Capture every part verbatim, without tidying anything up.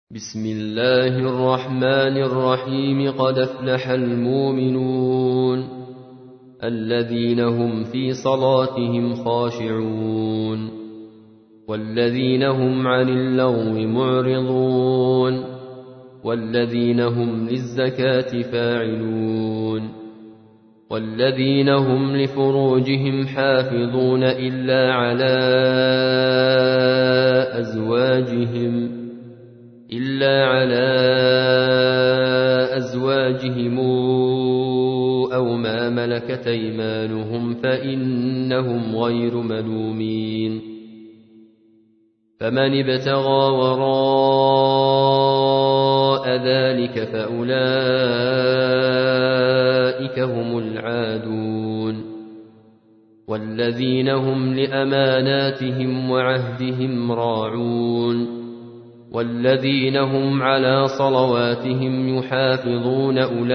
بسم الله الرحمن الرحيم. قد أفلح المؤمنون الذين هم في صلاتهم خاشعون والذين هم عن اللغو معرضون والذين هم للزكاة فاعلون والذين هم لفروجهم حافظون إلا على أزواجهم إلا على أزواجهم أو ما ملكت أيمانهم فإنهم غير ملومين. فمن ابتغى وراء ذلك فأولئك هم العادون والذين هم لأماناتهم وعهدهم راعون والذين هم على صلواتهم يحافظون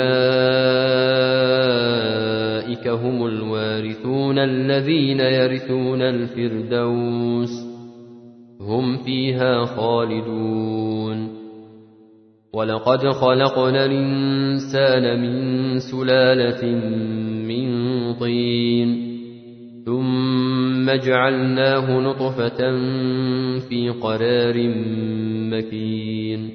أولئك هم الوارثون الذين يرثون الفردوس هم فيها خالدون. ولقد خلقنا الإنسان من سلالة من طين ثم جعلناه نطفة في قرار مكين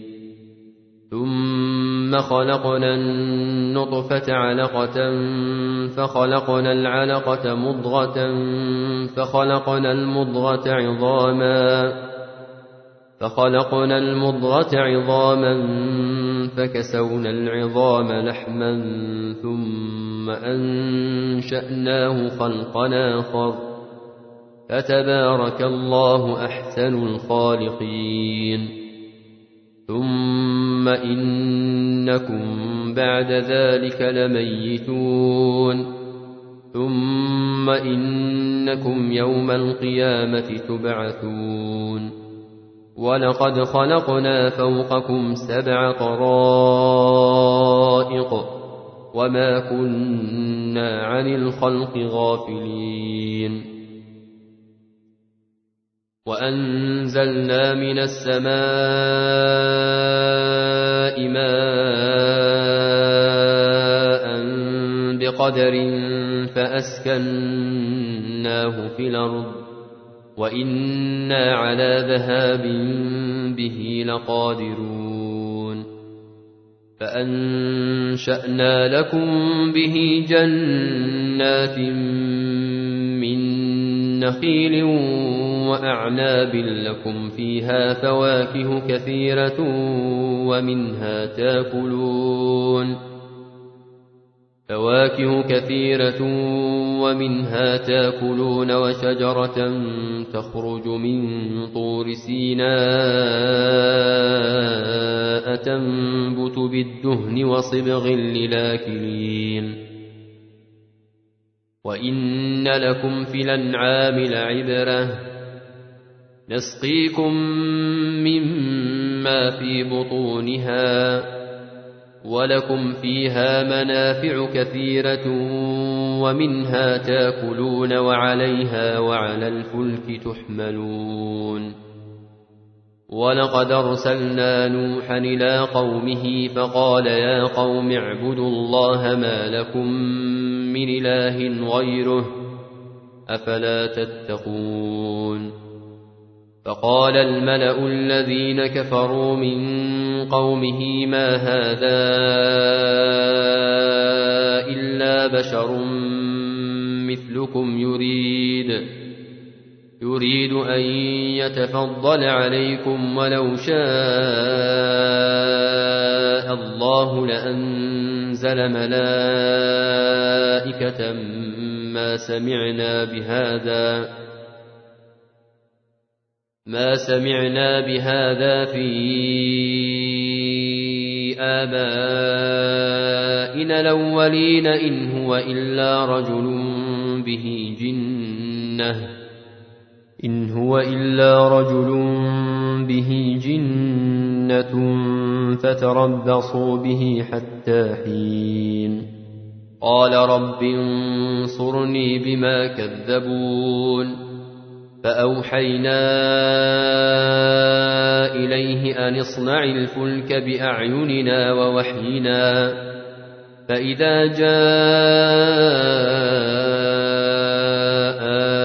ثم خلقنا النطفة علقة فخلقنا العلقة مضغة فخلقنا المضغة عظاما فخلقنا المضغة عظاما فكسونا العظام لحما ثم أنشأناه خلقا آخر فتبارك الله أحسن الخالقين. ثم إنكم بعد ذلك لميتون ثم إنكم يوم القيامة تبعثون. ولقد خلقنا فوقكم سبع طرائق وما كنا عن الخلق غافلين. وأنزلنا من السماء ماء بقدر فأسكناه في الأرض وإنا على ذهاب به لقادرون. فأنشأنا لكم به جنات من نخيل وأعناب لكم فيها فواكه كثيرة ومنها تاكلون فواكه كثيرة ومنها تاكلون وشجرة تخرج من طور سيناء تنبت بالدهن وصبغ للآكلين. وإن لكم في الأنعام لعبرة نسقيكم مما في بطونها ولكم فيها منافع كثيرة ومنها تاكلون وعليها وعلى الفلك تحملون. ولقد أرسلنا نوحا إلى قومه فقال يا قوم اعبدوا الله ما لكم من إله غيره أفلا تتقون. فقال الملأ الذين كفروا من قومه ما هذا إلا بشر مثلكم يريد يريد أن يتفضل عليكم ولو شاء الله لأنزل ملائكة ما سمعنا بهذا ما سمعنا بهذا في آبائنا الأولين إن هو إلا رجل به جنة إن هو إلا رجل به جنة فتربصوا به حتى حين. قال رب انصرني بما كذبون فأوحينا إليه أن اصنع الفلك بأعيننا ووحينا فإذا جاء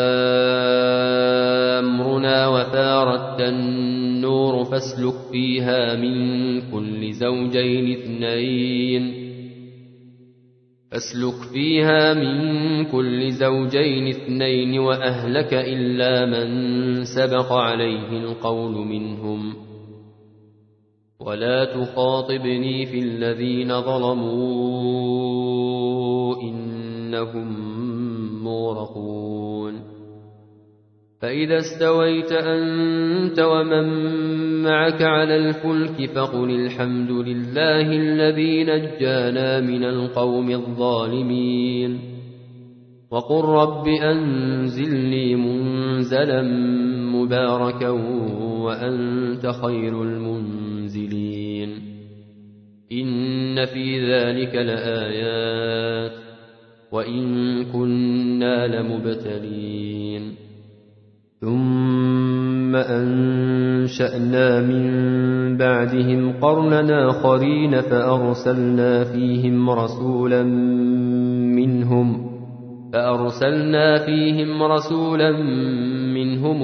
أمرنا وفارت النور فاسلك فيها من كل زوجين اثنين فاسلك فيها من كل زوجين اثنين وأهلك إلا من سبق عليه القول منهم ولا تخاطبني في الذين ظلموا إنهم مغرقون فإذا استويت أنت ومن معك على الفلك فقل الحمد لله الذي نجانا من القوم الظالمين وقل رب أنزلني منزلا مباركا وأنت خير المنزلين إن في ذلك لآيات وإن كنا لمبتلين ثم أنشأنا من بعدهم قرنا آخرين فأرسلنا فيهم رسولا منهم فأرسلنا فيهم رسولا منهم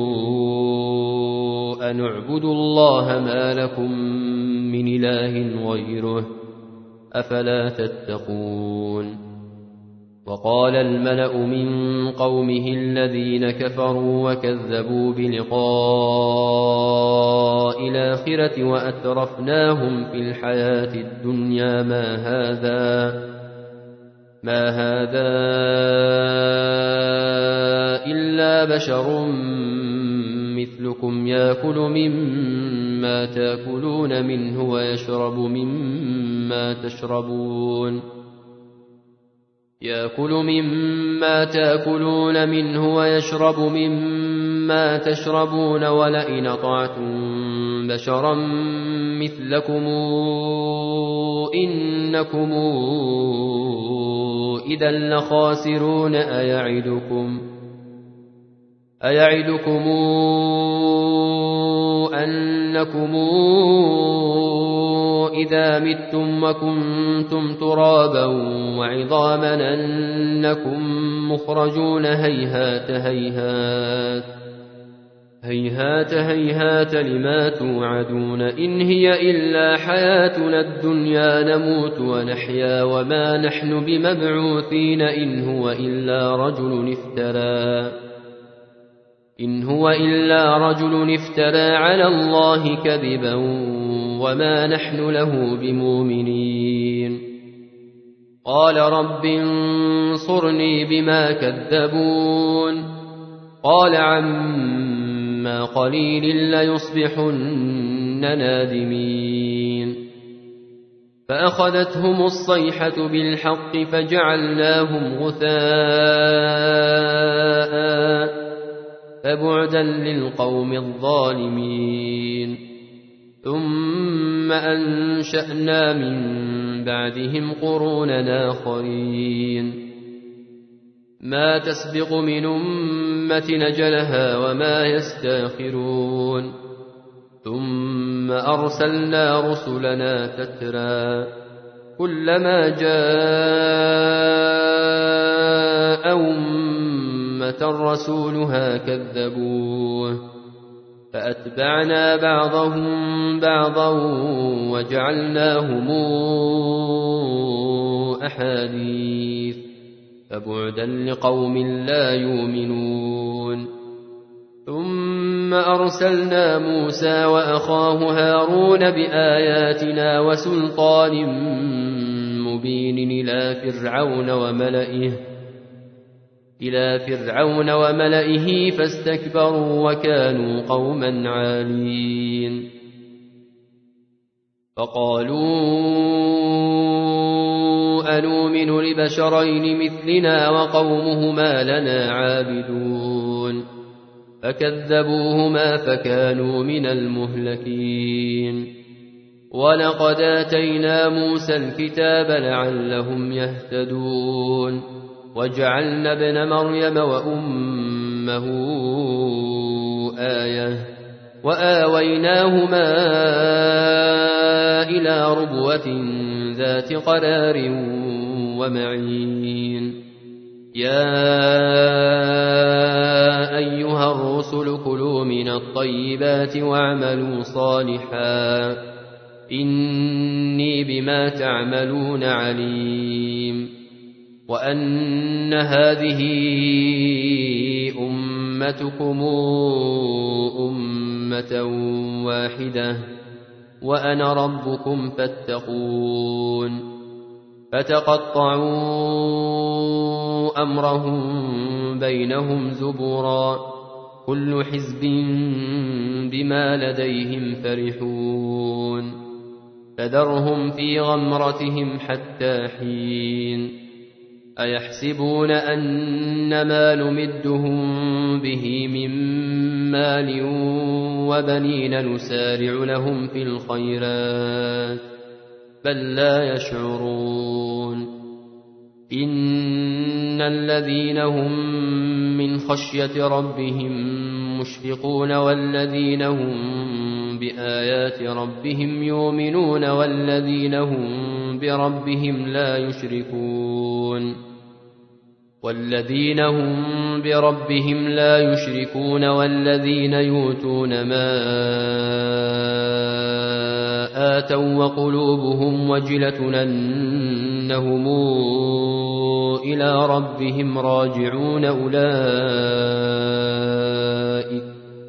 أن اعبدوا الله ما لكم من إله غيره أفلا تتقون وقال الملأ من قومه الذين كفروا وكذبوا بلقاء الآخرة وأترفناهم في الحياة الدنيا ما هذا ما هذا إلا بشر مثلكم يأكل مما تأكلون منه ويشرب مما تشربون يأكل مما تأكلون منه ويشرب مما تشربون ولئن أطعتم بشرا مثلكم إنكم إذا لخاسرون أيعدكم أيعدكم أنكم إذا متم وكنتم ترابا وعظاما أنكم مخرجون هيهات هيهات هيهات هيهات لما توعدون إن هي إلا حياتنا الدنيا نموت ونحيا وما نحن بمبعوثين إن هو إلا رجل افترى إن هو إلا رجل افترى على الله كذبا وما نحن له بمؤمنين قال رب انصرني بما كذبون قال عما قليل ليصبحن نادمين فأخذتهم الصيحة بالحق فجعلناهم غثاء فبعدا للقوم الظالمين ثم أنشأنا من بعدهم قرونا آخرين ما تسبق من أمة نجلها وما يستاخرون ثم أرسلنا رسلنا تترى كلما جاء أمة رسولها كذبوه فأتبعنا بعضهم بعضا وجعلناهم أحاديث فبعدا لقوم لا يؤمنون ثم أرسلنا موسى وأخاه هارون بآياتنا وسلطان مبين إلى فرعون وملئه إلى فرعون وملئه فاستكبروا وكانوا قوما عالين فقالوا أنؤمن لبشرين مثلنا وقومهما لنا عابدون فكذبوهما فكانوا من المهلكين ولقد آتينا موسى الكتاب لعلهم يهتدون وجعلنا ابن مريم وأمه أمه آية وآويناهما إلى ربوة ذات قرار ومعين يا أيها الرسل كلوا من الطيبات واعملوا صالحا إني بما تعملون عليم وأن هذه أمتكم أمة واحدة وأنا ربكم فاتقون فتقطعوا أمرهم بينهم زبرا كل حزب بما لديهم فرحون فذرهم في غمرتهم حتى حين أيحسبون أن ما نمدهم به من مال وبنين نسارع لهم في الخيرات بل لا يشعرون إن الذين هم من خشية ربهم مشفقون والذين هم بآيات ربهم يؤمنون والذين هم بربهم لا يشركون والذين هم بربهم لا يشركون والذين يؤتون ما آتوا وقلوبهم وجلة أنهم إلى ربهم راجعون أولئك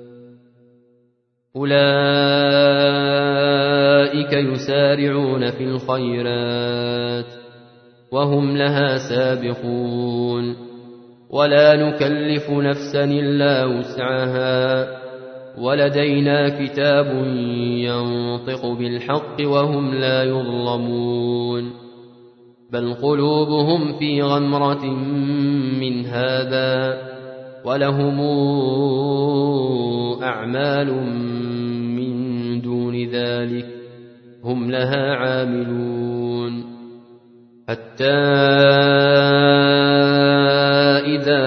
أولئك يسارعون في الخيرات وهم لها سابقون ولا نكلف نفسا إلا وسعها ولدينا كتاب ينطق بالحق وهم لا يظلمون بل قلوبهم في غمرة من هذا ولهم أعمال من دون ذلك هم لها عاملون حتى إذا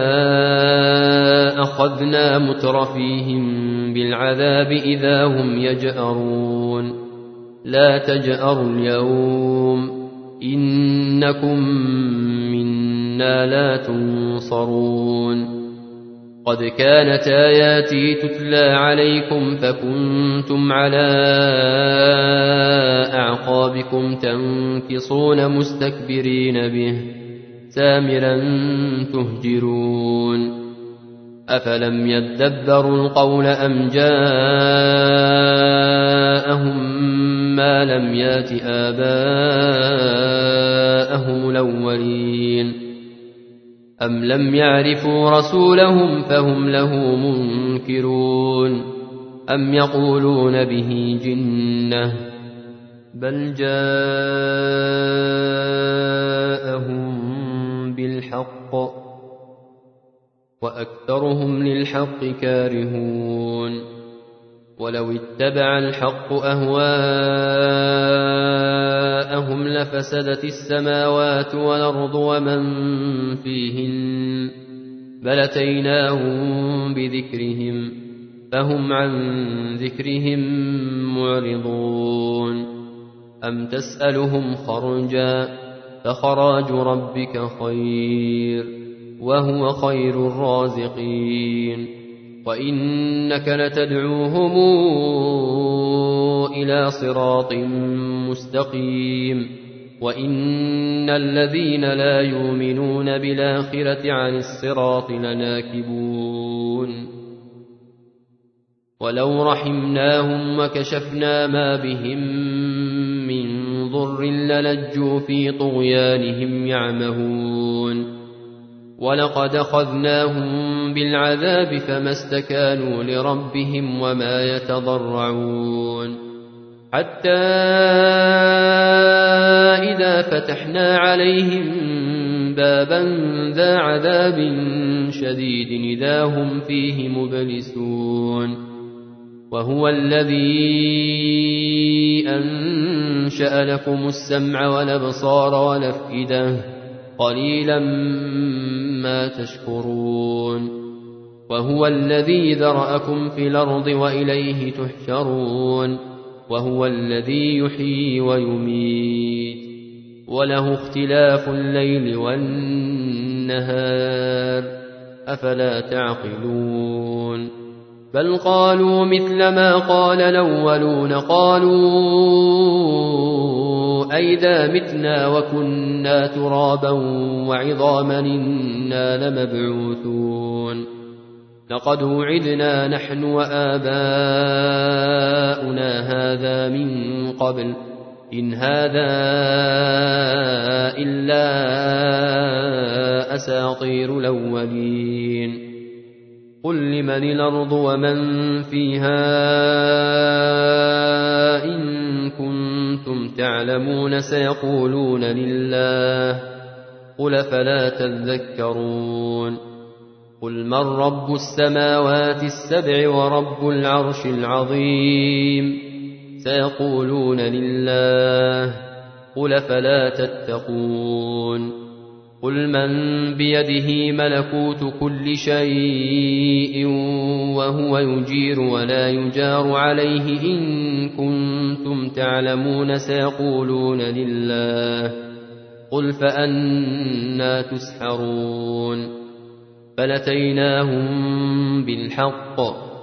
أخذنا مترفيهم بالعذاب إذا هم يجأرون لا تجأروا اليوم إنكم منا لا تنصرون قد كانت آياتي تتلى عليكم فكنتم على أعقابكم تنكصون مستكبرين به سامرا تهجرون أفلم يدبروا القول أم جاءهم ما لم يات آباءهم الأولين أم لم يعرفوا رسولهم فهم له منكرون أم يقولون به جنة بل جاءهم بالحق وأكثرهم للحق كارهون ولو اتبع الحق أهواءهم لفسدت السماوات والأرض ومن فيهن بل أتيناهم بذكرهم فهم عن ذكرهم معرضون أم تسألهم خرجا فخراج ربك خير وهو خير الرازقين وإنك لتدعوهم إلى صراط مستقيم وإن الذين لا يؤمنون بالآخرة عن الصراط لناكبون ولو رحمناهم وكشفنا ما بهم من ضر للجوا في طغيانهم يعمهون ولقد أخذناهم بالعذاب فما استكانوا لربهم وما يتضرعون حتى إذا فتحنا عليهم بابا ذا عذاب شديد إذا هم فيه مبلسون وهو الذي أنشأ لكم السمع والأبصار والأفئدة قليلا ما تشكرون وهو الذي ذرأكم في الأرض وإليه تحشرون وهو الذي يحيي ويميت وله اختلاف الليل والنهار أفلا تعقلون بل قالوا مثل ما قال الأولون قالوا أئذا متنا وكنا ترابا وعظاما إنا لمبعوثون لقد وعدنا نحن وآباؤنا هذا من قبل إن هذا إلا أساطير الأولين قل لمن الأرض ومن فيها إن كنتم تعلمون سيقولون لله قل فلا تذكرون قل من رب السماوات السبع ورب العرش العظيم سيقولون لله قل فلا تتقون قل من بيده ملكوت كل شيء وهو يجير ولا يجار عليه إن كنتم تعلمون سيقولون لله قل فأنى تسحرون فلتيناهم بالحق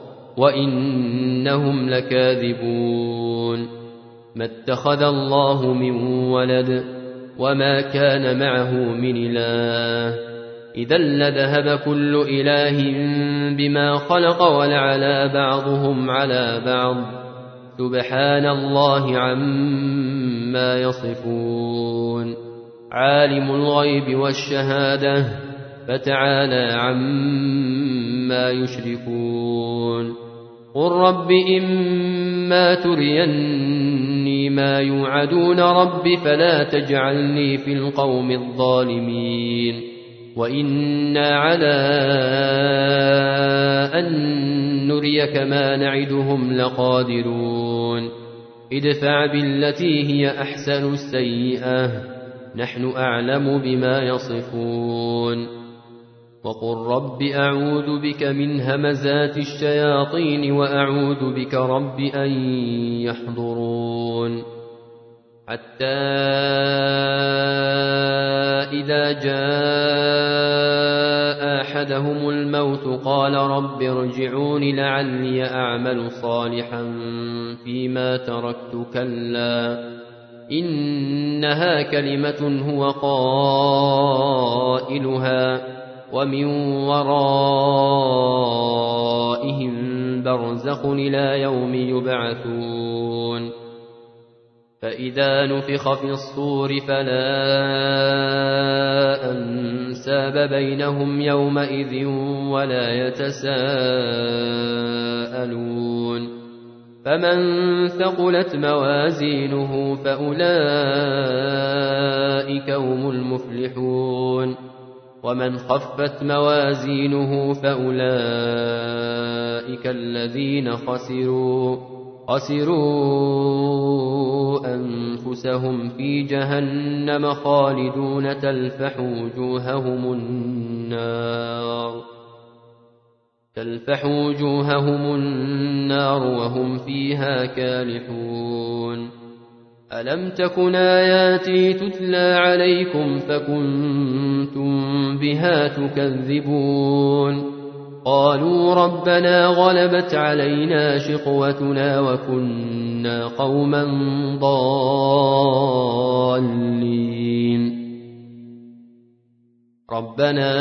وإنهم لكاذبون ما اتخذ الله من ولد وما كان معه من إله إذا لذهب كل إله بما خلق ولعلى بعضهم على بعض سبحان الله عما يصفون عالم الغيب والشهادة فتعالى عما يشركون قل رب إما تريني ما يوعدون رب فلا تجعلني في القوم الظالمين وإنا على أن نريك ما نعدهم لقادرون ادفع بالتي هي أحسن السيئة نحن أعلم بما يصفون وقل رب أعوذ بك من همزات الشياطين وأعوذ بك رب أن يحضرون حتى إذا جاء أحدهم الموت قال رب ارجعون لعلي أعمل صالحا فيما تركت كلا إنها كلمة هو قائلها ومن ورائهم برزخ إلى يوم يبعثون فإذا نفخ في الصور فلا أنساب بينهم يومئذ ولا يتساءلون فمن ثقلت موازينه فأولئك هم المفلحون ومن خفت موازينه فأولئك الذين خسروا خسروا أنفسهم في جهنم خالدون تلفح وجوههم النار تلفح وجوههم النار وهم فيها كالحون ألم تكن آياتي تتلى عليكم فكنتم بها تكذبون قالوا ربنا غلبت علينا شقوتنا وكنا قوما ضالين ربنا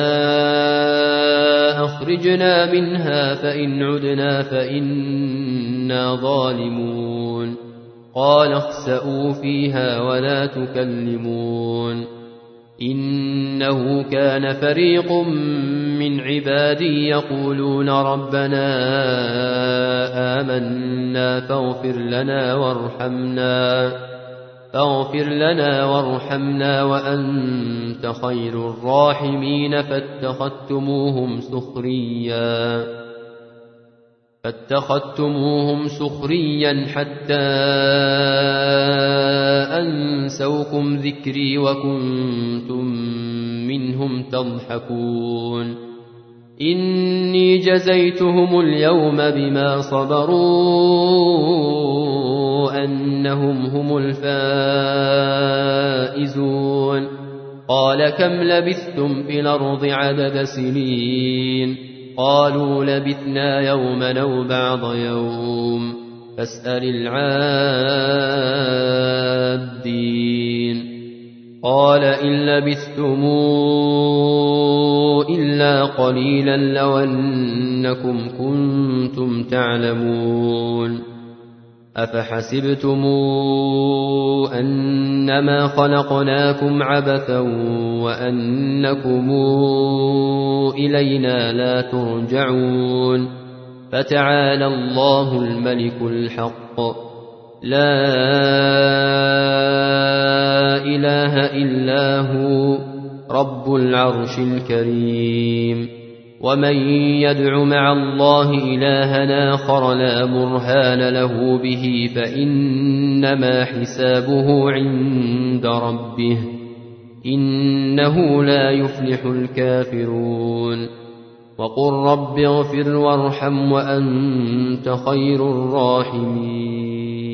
أخرجنا منها فإن عدنا فإنا ظالمون قال اخسئوا فيها ولا تكلمون إنه كان فريق من عبادي يقولون ربنا آمنا فاغفر لنا وارحمنا فاغفر لنا وارحمنا وأنت خير الراحمين فاتخذتموهم سخريا فاتخذتموهم سخريا حتى أنسوكم ذكري وكنتم منهم تضحكون إني جزيتهم اليوم بما صبروا أنهم هم الفائزون قال كم لبثتم في الأرض عدد سنين قالوا لبثنا يوما أو بعض يوم فاسأل العادين قال إن لبثتم إلا قليلا لو أنكم كنتم تعلمون أفحسبتم أنما خلقناكم عبثا وأنكم إلينا لا ترجعون فتعالى الله الملك الحق لا إله إلا هو رب العرش الكريم ومن يدع مع الله إلها آخر لا برهان له به فإنما حسابه عند ربه إنه لا يفلح الكافرون وقل رب اغفر وارحم وأنت خير الراحمين